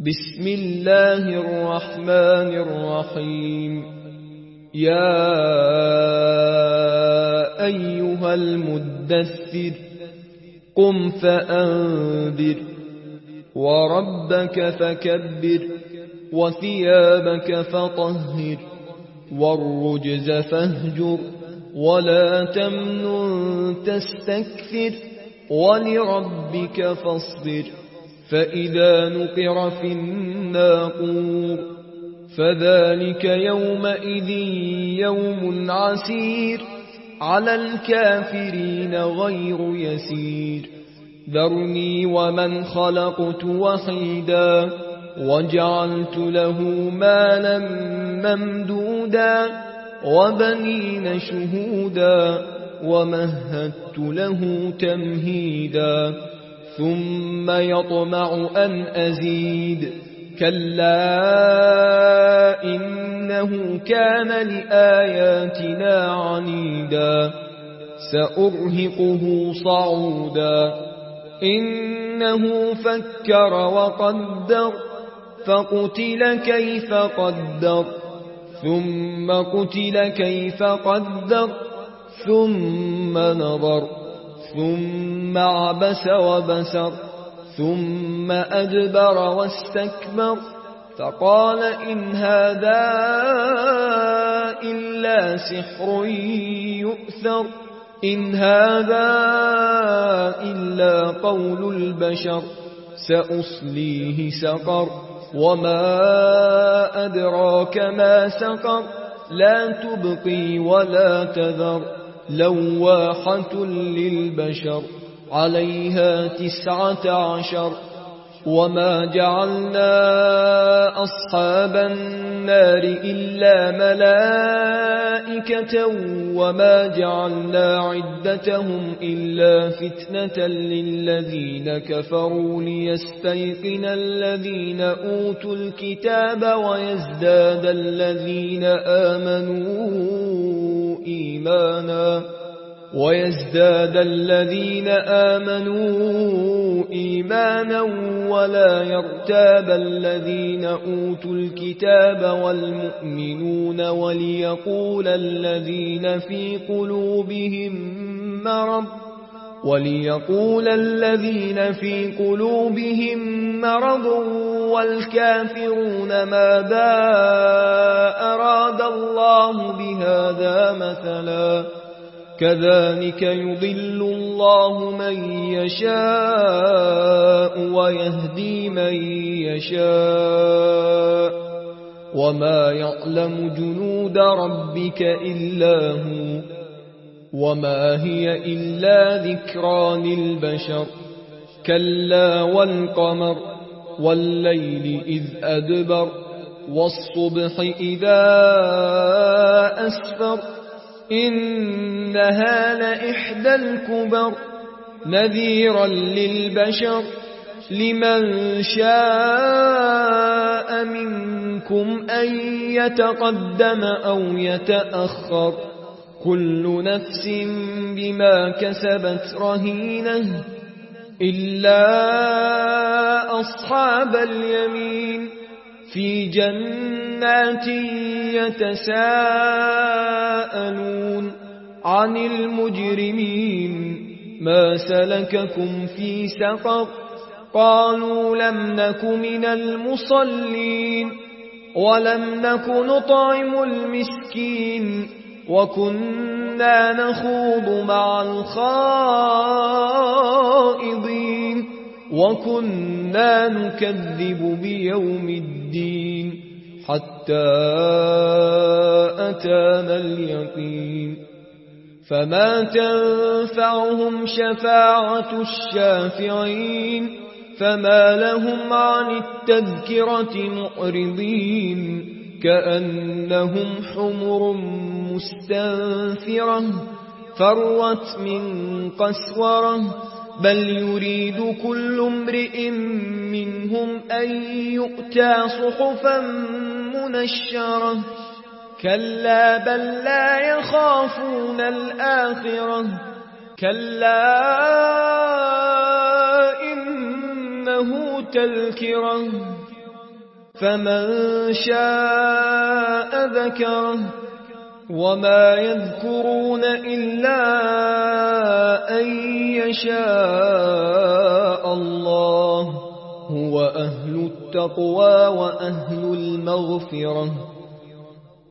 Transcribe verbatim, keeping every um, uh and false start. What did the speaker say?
بسم الله الرحمن الرحيم. يا أيها المدثر قم فأنذر وربك فكبر وثيابك فطهر والرجز فاهجر ولا تمنن تستكثر ولربك فاصبر. فإذا نقر في الناقور فذلك يومئذ يوم عسير على الكافرين غير يسير. ذرني ومن خلقت وحيدا وجعلت له مالا ممدودا وبنين شهودا ومهدت له تمهيدا ثم يطمع أن أزيد كلا إنه كان لآياتنا عنيدا سأرهقه صعودا. إنه فكر وقدر فقتل كيف قدر ثم قتل كيف قدر ثم نظر ثم عبس وبسر ثم أدبر واستكبر فقال إن هذا إلا سحر يؤثر إن هذا إلا قول البشر سأصليه سقر وما أدراك ما سقر لا تبقي ولا تذر لواحة للبشر عليها تسعة عشر. وما جعلنا أصحاب النار إلا ملائكة وما جعلنا عدتهم إلا فتنة للذين كفروا ليستيقن الذين أوتوا الكتاب ويزداد الذين آمنوا إيمانا ويزداد الذين آمنوا إيمانا ولا يرتاب الذين أوتوا الكتاب والمؤمنون وليقول الذين في قلوبهم مرض وليقول الذين في قلوبهم مرض والكافرون ماذا أراد الله بهذا مثلا كذلك يضل الله من يشاء ويهدي من يشاء وما يعلم جنود ربك إلا هو وما هي إلا ذكرى للبشر. كلا والقمر والليل إذ أدبر والصبح إذا أسفر إنها لإحدى الكبر نذيرا للبشر لمن شاء منكم أن يتقدم أو يتأخر كل نفس بما كسبت رهينة إلا أصحاب اليمين في جنات يتساءلون عن المجرمين ما سلككم في سقر قالوا لم نك من المصلين ولم نك نطعم المسكين وكنا نخوض مع الخائضين وكنا نكذب بيوم الدين حتى أتانا اليقين فما تنفعهم شفاعة الشافعين فما لهم عن التذكرة معرضين كأنهم حمر مستنفرة فرت من قسورة بل يريد كل امرئ منهم أن يؤتى صحفا منشرة كلا بل لا يخافون الآخرة كلا إنه تذكرة فمن شاء ذكره وما يذكرون إلا أن يشاء الله هو أهل التقوى وأهل المغفرة